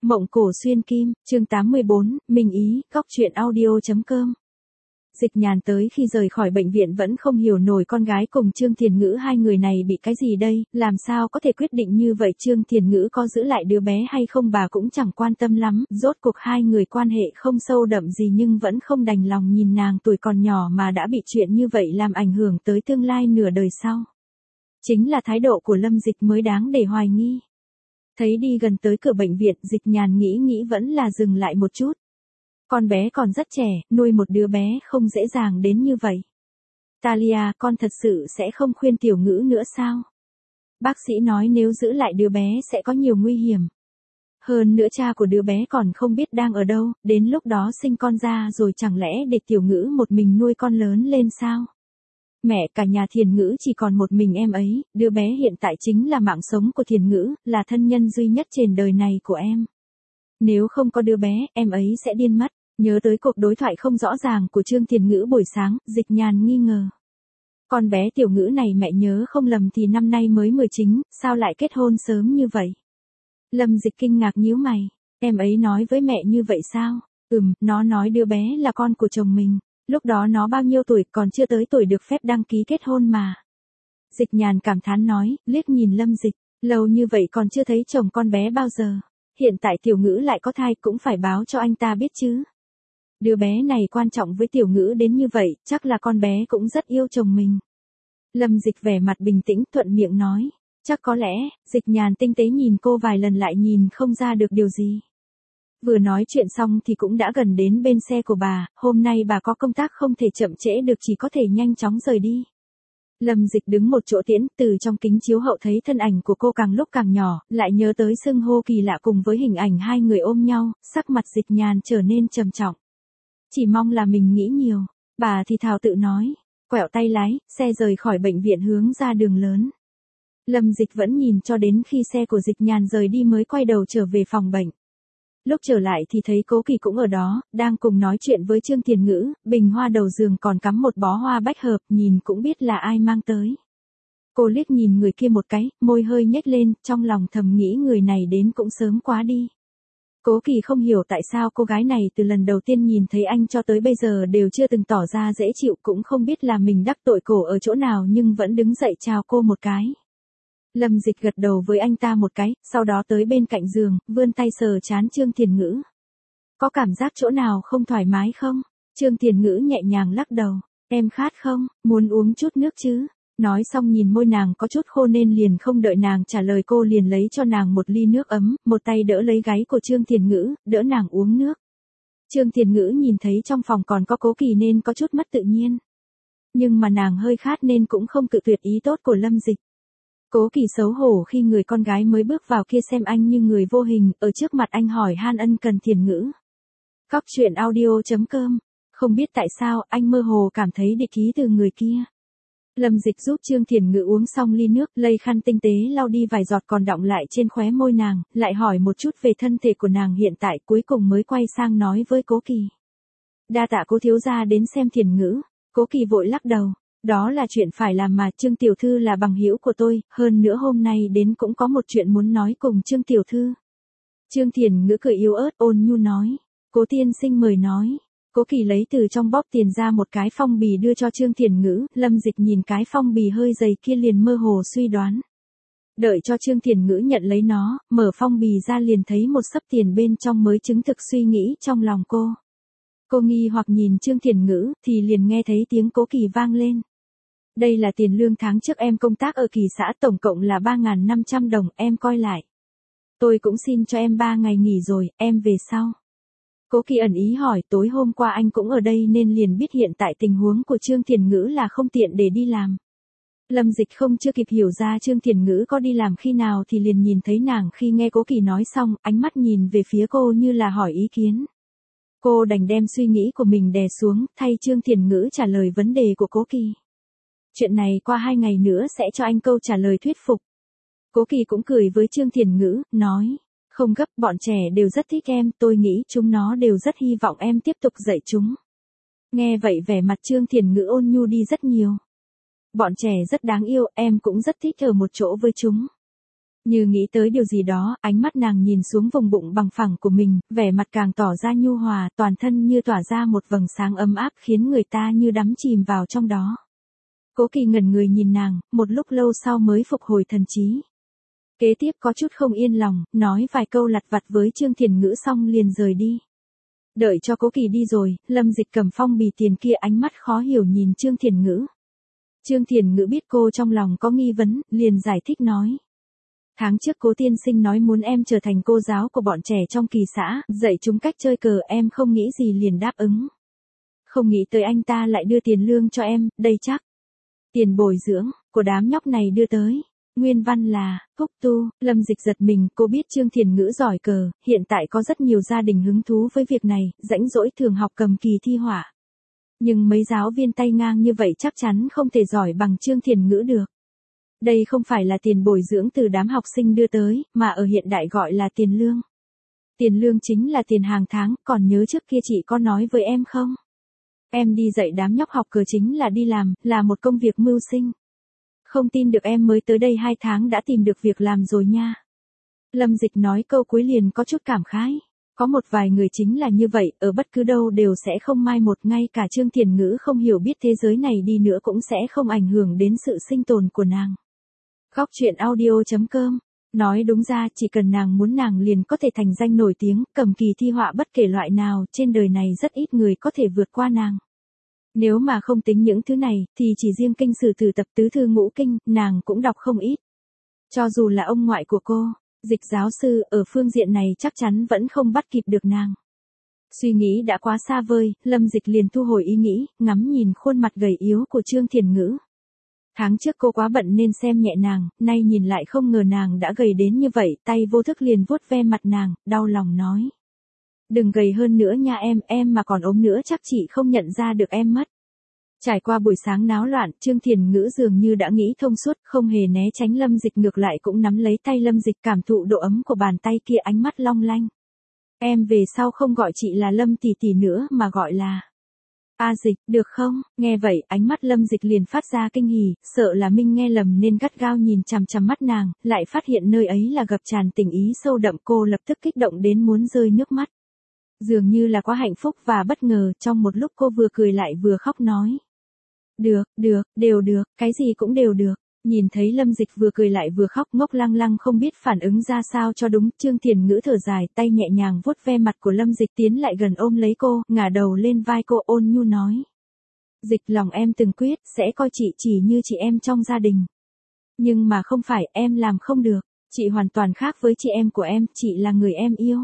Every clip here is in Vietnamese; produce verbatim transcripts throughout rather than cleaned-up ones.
Mộng cổ xuyên kim, chương tám mươi bốn, Minh Ý, góc truyện audio.com. Dịch Nhàn tới khi rời khỏi bệnh viện vẫn không hiểu nổi con gái cùng Trương Thiền Ngữ hai người này bị cái gì đây, làm sao có thể quyết định như vậy. Trương Thiền Ngữ có giữ lại đứa bé hay không bà cũng chẳng quan tâm lắm, rốt cuộc hai người quan hệ không sâu đậm gì nhưng vẫn không đành lòng nhìn nàng tuổi còn nhỏ mà đã bị chuyện như vậy làm ảnh hưởng tới tương lai nửa đời sau. Chính là thái độ của Lâm Dịch mới đáng để hoài nghi. Thấy đi gần tới cửa bệnh viện, Dịch Nhàn nghĩ nghĩ vẫn là dừng lại một chút. Con bé còn rất trẻ, nuôi một đứa bé không dễ dàng đến như vậy. Talia, con thật sự sẽ không khuyên Tiểu Ngữ nữa sao? Bác sĩ nói nếu giữ lại đứa bé sẽ có nhiều nguy hiểm. Hơn nữa cha của đứa bé còn không biết đang ở đâu, đến lúc đó sinh con ra rồi chẳng lẽ để Tiểu Ngữ một mình nuôi con lớn lên sao? Mẹ, cả nhà Thiền Ngữ chỉ còn một mình em ấy, đứa bé hiện tại chính là mạng sống của Thiền Ngữ, là thân nhân duy nhất trên đời này của em. Nếu không có đứa bé, em ấy sẽ điên mất. Nhớ tới cuộc đối thoại không rõ ràng của Trương Thiền Ngữ buổi sáng, Dịch Nhàn nghi ngờ. Con bé Tiểu Ngữ này mẹ nhớ không lầm thì năm nay mới mười chín, sao lại kết hôn sớm như vậy? Lâm Dịch kinh ngạc nhíu mày, em ấy nói với mẹ như vậy sao? Ừm, nó nói đứa bé là con của chồng mình. Lúc đó nó bao nhiêu tuổi, còn chưa tới tuổi được phép đăng ký kết hôn mà. Dịch Nhàn cảm thán nói, liếc nhìn Lâm Dịch, lâu như vậy còn chưa thấy chồng con bé bao giờ. Hiện tại Tiểu Ngữ lại có thai cũng phải báo cho anh ta biết chứ. Đứa bé này quan trọng với Tiểu Ngữ đến như vậy, chắc là con bé cũng rất yêu chồng mình. Lâm Dịch vẻ mặt bình tĩnh thuận miệng nói, chắc có lẽ. Dịch Nhàn tinh tế nhìn cô vài lần lại nhìn không ra được điều gì. Vừa nói chuyện xong thì cũng đã gần đến bên xe của bà, hôm nay bà có công tác không thể chậm trễ được, chỉ có thể nhanh chóng rời đi. Lâm Dịch đứng một chỗ tiễn, từ trong kính chiếu hậu thấy thân ảnh của cô càng lúc càng nhỏ, lại nhớ tới xưng hô kỳ lạ cùng với hình ảnh hai người ôm nhau, sắc mặt Dịch Nhàn trở nên trầm trọng. Chỉ mong là mình nghĩ nhiều, bà thì thào tự nói, quẹo tay lái, xe rời khỏi bệnh viện hướng ra đường lớn. Lâm Dịch vẫn nhìn cho đến khi xe của Dịch Nhàn rời đi mới quay đầu trở về phòng bệnh. Lúc trở lại thì thấy Cố Kỳ cũng ở đó, đang cùng nói chuyện với Trương Thiền Ngữ, bình hoa đầu giường còn cắm một bó hoa bách hợp, nhìn cũng biết là ai mang tới. Cô liếc nhìn người kia một cái, môi hơi nhếch lên, trong lòng thầm nghĩ người này đến cũng sớm quá đi. Cố Kỳ không hiểu tại sao cô gái này từ lần đầu tiên nhìn thấy anh cho tới bây giờ đều chưa từng tỏ ra dễ chịu, cũng không biết là mình đắc tội cổ ở chỗ nào nhưng vẫn đứng dậy chào cô một cái. Lâm Dịch gật đầu với anh ta một cái, sau đó tới bên cạnh giường, vươn tay sờ trán Trương Thiền Ngữ. Có cảm giác chỗ nào không thoải mái không? Trương Thiền Ngữ nhẹ nhàng lắc đầu. Em khát không? Muốn uống chút nước chứ? Nói xong nhìn môi nàng có chút khô nên liền không đợi nàng trả lời cô liền lấy cho nàng một ly nước ấm, một tay đỡ lấy gáy của Trương Thiền Ngữ, đỡ nàng uống nước. Trương Thiền Ngữ nhìn thấy trong phòng còn có Cố Kỳ nên có chút mất tự nhiên. Nhưng mà nàng hơi khát nên cũng không cự tuyệt ý tốt của Lâm Dịch. Cố Kỳ xấu hổ khi người con gái mới bước vào kia xem anh như người vô hình, ở trước mặt anh hỏi han ân cần Thiền Ngữ. Góc truyện audio.com. Không biết tại sao, anh mơ hồ cảm thấy địch ý từ người kia. Lâm Dịch giúp Trương Thiền Ngữ uống xong ly nước, lấy khăn tinh tế lau đi vài giọt còn đọng lại trên khóe môi nàng, lại hỏi một chút về thân thể của nàng hiện tại, cuối cùng mới quay sang nói với Cố Kỳ. Đa tạ Cố thiếu gia đến xem Thiền Ngữ. Cố Kỳ vội lắc đầu. Đó là chuyện phải làm mà, Trương tiểu thư là bằng hữu của tôi, hơn nữa hôm nay đến cũng có một chuyện muốn nói cùng Trương tiểu thư. Trương Thiền Ngữ cười yếu ớt ôn nhu nói, Cố tiên sinh mời nói. Cố Kỳ lấy từ trong bóp tiền ra một cái phong bì đưa cho Trương Thiền Ngữ, Lâm Dịch nhìn cái phong bì hơi dày kia liền mơ hồ suy đoán. Đợi cho Trương Thiền Ngữ nhận lấy nó, mở phong bì ra liền thấy một xấp tiền bên trong mới chứng thực suy nghĩ trong lòng cô. Cô nghi hoặc nhìn Trương Thiền Ngữ thì liền nghe thấy tiếng Cố Kỳ vang lên. Đây là tiền lương tháng trước em công tác ở Kỳ xã, tổng cộng là ba nghìn năm trăm đồng, em coi lại. Tôi cũng xin cho em ba ngày nghỉ rồi, em về sau. Cố Kỳ ẩn ý hỏi, tối hôm qua anh cũng ở đây nên liền biết hiện tại tình huống của Trương Thiền Ngữ là không tiện để đi làm. Lâm Dịch không chưa kịp hiểu ra Trương Thiền Ngữ có đi làm khi nào thì liền nhìn thấy nàng khi nghe Cố Kỳ nói xong, ánh mắt nhìn về phía cô như là hỏi ý kiến. Cô đành đem suy nghĩ của mình đè xuống, thay Trương Thiền Ngữ trả lời vấn đề của Cố Kỳ. Chuyện này qua hai ngày nữa sẽ cho anh câu trả lời thuyết phục. Cố Kỳ cũng cười với Trương Thiền Ngữ, nói, không gấp, bọn trẻ đều rất thích em, tôi nghĩ chúng nó đều rất hy vọng em tiếp tục dạy chúng. Nghe vậy vẻ mặt Trương Thiền Ngữ ôn nhu đi rất nhiều. Bọn trẻ rất đáng yêu, em cũng rất thích ở một chỗ với chúng. Như nghĩ tới điều gì đó, ánh mắt nàng nhìn xuống vùng bụng bằng phẳng của mình, vẻ mặt càng tỏ ra nhu hòa, toàn thân như tỏa ra một vầng sáng ấm áp khiến người ta như đắm chìm vào trong đó. Cố Kỳ ngẩn người nhìn nàng, một lúc lâu sau mới phục hồi thần trí. Kế tiếp có chút không yên lòng, nói vài câu lặt vặt với Trương Thiền Ngữ xong liền rời đi. Đợi cho Cố Kỳ đi rồi, Lâm Dịch cầm phong bì tiền kia ánh mắt khó hiểu nhìn Trương Thiền Ngữ. Trương Thiền Ngữ biết cô trong lòng có nghi vấn, liền giải thích nói. Tháng trước Cố tiên sinh nói muốn em trở thành cô giáo của bọn trẻ trong kỳ xã, dạy chúng cách chơi cờ, em không nghĩ gì liền đáp ứng. Không nghĩ tới anh ta lại đưa tiền lương cho em, đây chắc. Tiền bồi dưỡng, của đám nhóc này đưa tới. Nguyên văn là, Phúc Tu. Lâm Dịch giật mình, cô biết Trương Thiền Ngữ giỏi cờ, hiện tại có rất nhiều gia đình hứng thú với việc này, rãnh rỗi thường học cầm kỳ thi họa. Nhưng mấy giáo viên tay ngang như vậy chắc chắn không thể giỏi bằng Trương Thiền Ngữ được. Đây không phải là tiền bồi dưỡng từ đám học sinh đưa tới, mà ở hiện đại gọi là tiền lương. Tiền lương chính là tiền hàng tháng, còn nhớ trước kia chị có nói với em không? Em đi dạy đám nhóc học cờ chính là đi làm, là một công việc mưu sinh. Không tin được em mới tới đây hai tháng đã tìm được việc làm rồi nha. Lâm Dịch nói câu cuối liền có chút cảm khái. Có một vài người chính là như vậy, ở bất cứ đâu đều sẽ không mai một, ngay cả Trương Thiền Ngữ không hiểu biết thế giới này đi nữa cũng sẽ không ảnh hưởng đến sự sinh tồn của nàng. Góc truyện audio chấm com. Nói đúng ra chỉ cần nàng muốn nàng liền có thể thành danh nổi tiếng, cầm kỳ thi họa bất kể loại nào, trên đời này rất ít người có thể vượt qua nàng. Nếu mà không tính những thứ này, thì chỉ riêng kinh sử tử tập tứ thư ngũ kinh, nàng cũng đọc không ít. Cho dù là ông ngoại của cô, Dịch giáo sư, ở phương diện này chắc chắn vẫn không bắt kịp được nàng. Suy nghĩ đã quá xa vời, Lâm Dịch liền thu hồi ý nghĩ, ngắm nhìn khuôn mặt gầy yếu của Trương Thiền Ngữ. Tháng trước cô quá bận nên xem nhẹ nàng, nay nhìn lại không ngờ nàng đã gầy đến như vậy, tay vô thức liền vuốt ve mặt nàng, đau lòng nói. Đừng gầy hơn nữa nha em, em mà còn ốm nữa chắc chị không nhận ra được em mất. Trải qua buổi sáng náo loạn, Trương Thiền Ngữ dường như đã nghĩ thông suốt, không hề né tránh Lâm Dịch, ngược lại cũng nắm lấy tay Lâm Dịch, cảm thụ độ ấm của bàn tay kia, ánh mắt long lanh. Em về sau không gọi chị là Lâm tỷ tỷ nữa mà gọi là A Dịch, được không? Nghe vậy, ánh mắt Lâm Dịch liền phát ra kinh hỉ, sợ là Minh nghe lầm nên gắt gao nhìn chằm chằm mắt nàng, lại phát hiện nơi ấy là ngập tràn tình ý sâu đậm, cô lập tức kích động đến muốn rơi nước mắt. Dường như là quá hạnh phúc và bất ngờ, trong một lúc cô vừa cười lại vừa khóc nói. Được, được, đều được, cái gì cũng đều được. Nhìn thấy Lâm Dịch vừa cười lại vừa khóc, ngốc lăng lăng không biết phản ứng ra sao cho đúng, Trương Thiền Ngữ thở dài, tay nhẹ nhàng vuốt ve mặt của Lâm Dịch, tiến lại gần ôm lấy cô, ngả đầu lên vai cô, ôn nhu nói. Dịch, lòng em từng quyết, sẽ coi chị chỉ như chị em trong gia đình. Nhưng mà không phải, em làm không được, chị hoàn toàn khác với chị em của em, chị là người em yêu.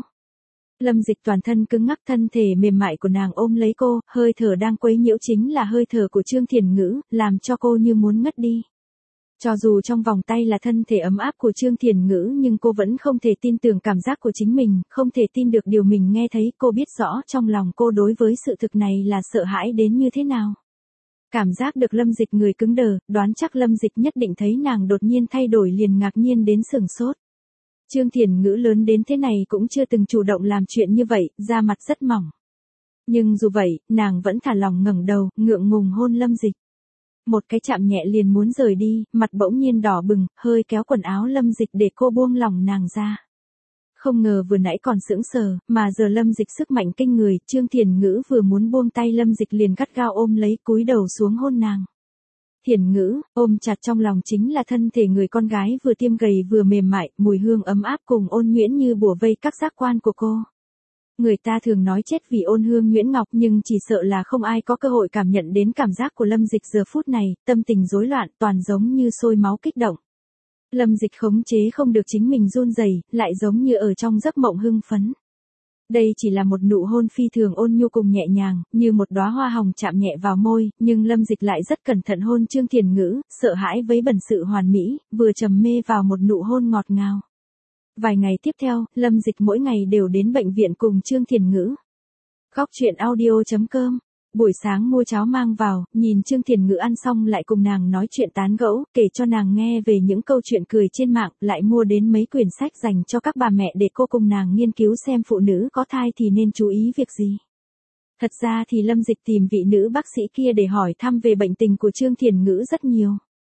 Lâm Dịch toàn thân cứng ngắc, thân thể mềm mại của nàng ôm lấy cô, hơi thở đang quấy nhiễu chính là hơi thở của Trương Thiền Ngữ, làm cho cô như muốn ngất đi. Cho dù trong vòng tay là thân thể ấm áp của Trương Thiền Ngữ nhưng cô vẫn không thể tin tưởng cảm giác của chính mình, không thể tin được điều mình nghe thấy, cô biết rõ trong lòng cô đối với sự thực này là sợ hãi đến như thế nào. Cảm giác được Lâm Dịch người cứng đờ, đoán chắc Lâm Dịch nhất định thấy nàng đột nhiên thay đổi liền ngạc nhiên đến sửng sốt. Trương Thiền Ngữ lớn đến thế này cũng chưa từng chủ động làm chuyện như vậy, da mặt rất mỏng. Nhưng dù vậy, nàng vẫn thả lòng ngẩng đầu, ngượng ngùng hôn Lâm Dịch. Một cái chạm nhẹ liền muốn rời đi, mặt bỗng nhiên đỏ bừng, hơi kéo quần áo Lâm Dịch để cô buông lỏng nàng ra. Không ngờ vừa nãy còn sững sờ, mà giờ Lâm Dịch sức mạnh kinh người, Trương Thiền Ngữ vừa muốn buông tay Lâm Dịch liền gắt gao ôm lấy, cúi đầu xuống hôn nàng. Thiền Ngữ, ôm chặt trong lòng chính là thân thể người con gái vừa tiêm gầy vừa mềm mại, mùi hương ấm áp cùng ôn nhuyễn như bủa vây các giác quan của cô. Người ta thường nói chết vì ôn hương nhuyễn ngọc nhưng chỉ sợ là không ai có cơ hội cảm nhận đến cảm giác của Lâm Dịch giờ phút này, tâm tình rối loạn toàn giống như sôi máu kích động. Lâm Dịch khống chế không được chính mình run rẩy, lại giống như ở trong giấc mộng hưng phấn. Đây chỉ là một nụ hôn phi thường ôn nhu cùng nhẹ nhàng, như một đóa hoa hồng chạm nhẹ vào môi, nhưng Lâm Dịch lại rất cẩn thận hôn Trương Thiền Ngữ, sợ hãi với bẩn sự hoàn mỹ, vừa trầm mê vào một nụ hôn ngọt ngào. Vài ngày tiếp theo, Lâm Dịch mỗi ngày đều đến bệnh viện cùng Trương Thiền Ngữ. Góc truyện audio chấm com. Buổi sáng mua cháo mang vào, nhìn Trương Thiền Ngữ ăn xong lại cùng nàng nói chuyện tán gẫu, kể cho nàng nghe về những câu chuyện cười trên mạng, lại mua đến mấy quyển sách dành cho các bà mẹ để cô cùng nàng nghiên cứu xem phụ nữ có thai thì nên chú ý việc gì. Thật ra thì Lâm Dịch tìm vị nữ bác sĩ kia để hỏi thăm về bệnh tình của Trương Thiền Ngữ rất nhiều.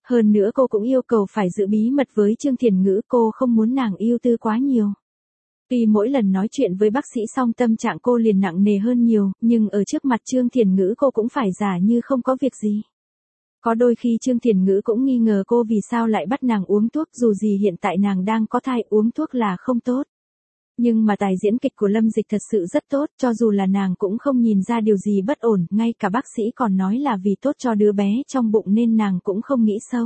Hơn nữa cô cũng yêu cầu phải giữ bí mật với Trương Thiền Ngữ, cô không muốn nàng yêu tư quá nhiều. Tuy mỗi lần nói chuyện với bác sĩ xong tâm trạng cô liền nặng nề hơn nhiều, nhưng ở trước mặt Trương Thiền Ngữ cô cũng phải giả như không có việc gì. Có đôi khi Trương Thiền Ngữ cũng nghi ngờ cô vì sao lại bắt nàng uống thuốc, dù gì hiện tại nàng đang có thai, uống thuốc là không tốt. Nhưng mà tài diễn kịch của Lâm Dịch thật sự rất tốt, cho dù là nàng cũng không nhìn ra điều gì bất ổn, ngay cả bác sĩ còn nói là vì tốt cho đứa bé trong bụng nên nàng cũng không nghĩ sâu.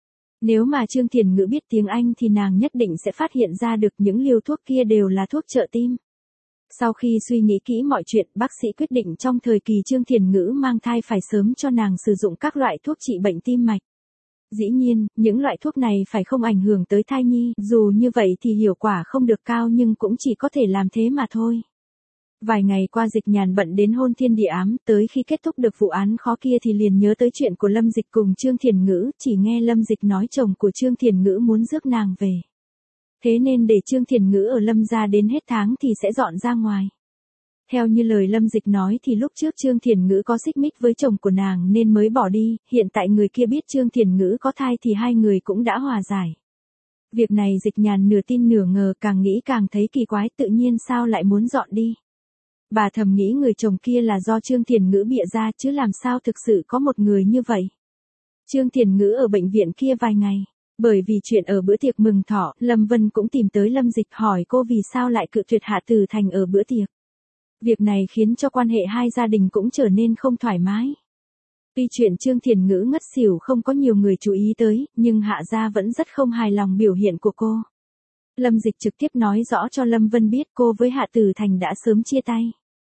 Nếu mà Trương Thiền Ngữ biết tiếng Anh thì nàng nhất định sẽ phát hiện ra được những liều thuốc kia đều là thuốc trợ tim. Sau khi suy nghĩ kỹ mọi chuyện, bác sĩ quyết định trong thời kỳ Trương Thiền Ngữ mang thai phải sớm cho nàng sử dụng các loại thuốc trị bệnh tim mạch. Dĩ nhiên, những loại thuốc này phải không ảnh hưởng tới thai nhi, dù như vậy thì hiệu quả không được cao nhưng cũng chỉ có thể làm thế mà thôi. Vài ngày qua Dịch Nhàn bận đến hôn thiên địa ám, tới khi kết thúc được vụ án khó kia thì liền nhớ tới chuyện của Lâm Dịch cùng Trương Thiền Ngữ, chỉ nghe Lâm Dịch nói chồng của Trương Thiền Ngữ muốn rước nàng về. Thế nên để Trương Thiền Ngữ ở Lâm gia đến hết tháng thì sẽ dọn ra ngoài. Theo như lời Lâm Dịch nói thì lúc trước Trương Thiền Ngữ có xích mích với chồng của nàng nên mới bỏ đi, hiện tại người kia biết Trương Thiền Ngữ có thai thì hai người cũng đã hòa giải. Việc này Dịch Nhàn nửa tin nửa ngờ, càng nghĩ càng thấy kỳ quái, tự nhiên sao lại muốn dọn đi. Bà thầm nghĩ người chồng kia là do Trương Thiền Ngữ bịa ra chứ làm sao thực sự có một người như vậy. Trương Thiền Ngữ ở bệnh viện kia vài ngày. Bởi vì chuyện ở bữa tiệc mừng thọ, Lâm Vân cũng tìm tới Lâm Dịch hỏi cô vì sao lại cự tuyệt Hạ Tử Thành ở bữa tiệc. Việc này khiến cho quan hệ hai gia đình cũng trở nên không thoải mái. Tuy chuyện Trương Thiền Ngữ ngất xỉu không có nhiều người chú ý tới, nhưng Hạ gia vẫn rất không hài lòng biểu hiện của cô. Lâm Dịch trực tiếp nói rõ cho Lâm Vân biết cô với Hạ Tử Thành đã sớm chia tay.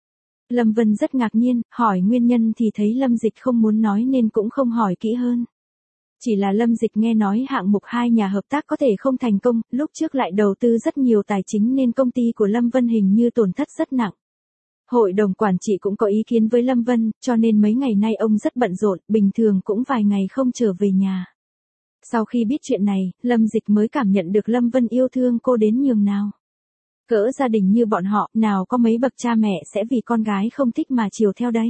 Lâm Vân rất ngạc nhiên, hỏi nguyên nhân thì thấy Lâm Dịch không muốn nói nên cũng không hỏi kỹ hơn. Chỉ là Lâm Dịch nghe nói hạng mục hai nhà hợp tác có thể không thành công, lúc trước lại đầu tư rất nhiều tài chính nên công ty của Lâm Vân hình như tổn thất rất nặng. Hội đồng quản trị cũng có ý kiến với Lâm Vân, cho nên mấy ngày nay ông rất bận rộn, bình thường cũng vài ngày không trở về nhà. Sau khi biết chuyện này, Lâm Dịch mới cảm nhận được Lâm Vân yêu thương cô đến nhường nào. Cỡ gia đình như bọn họ, nào có mấy bậc cha mẹ sẽ vì con gái không thích mà chiều theo đây.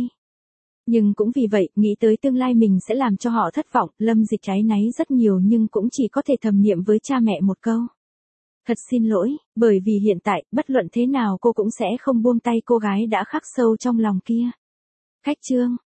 Nhưng cũng vì vậy, nghĩ tới tương lai mình sẽ làm cho họ thất vọng, Lâm Dịch áy náy rất nhiều nhưng cũng chỉ có thể thầm niệm với cha mẹ một câu. Thật xin lỗi, bởi vì hiện tại, bất luận thế nào cô cũng sẽ không buông tay cô gái đã khắc sâu trong lòng kia. Khách Trương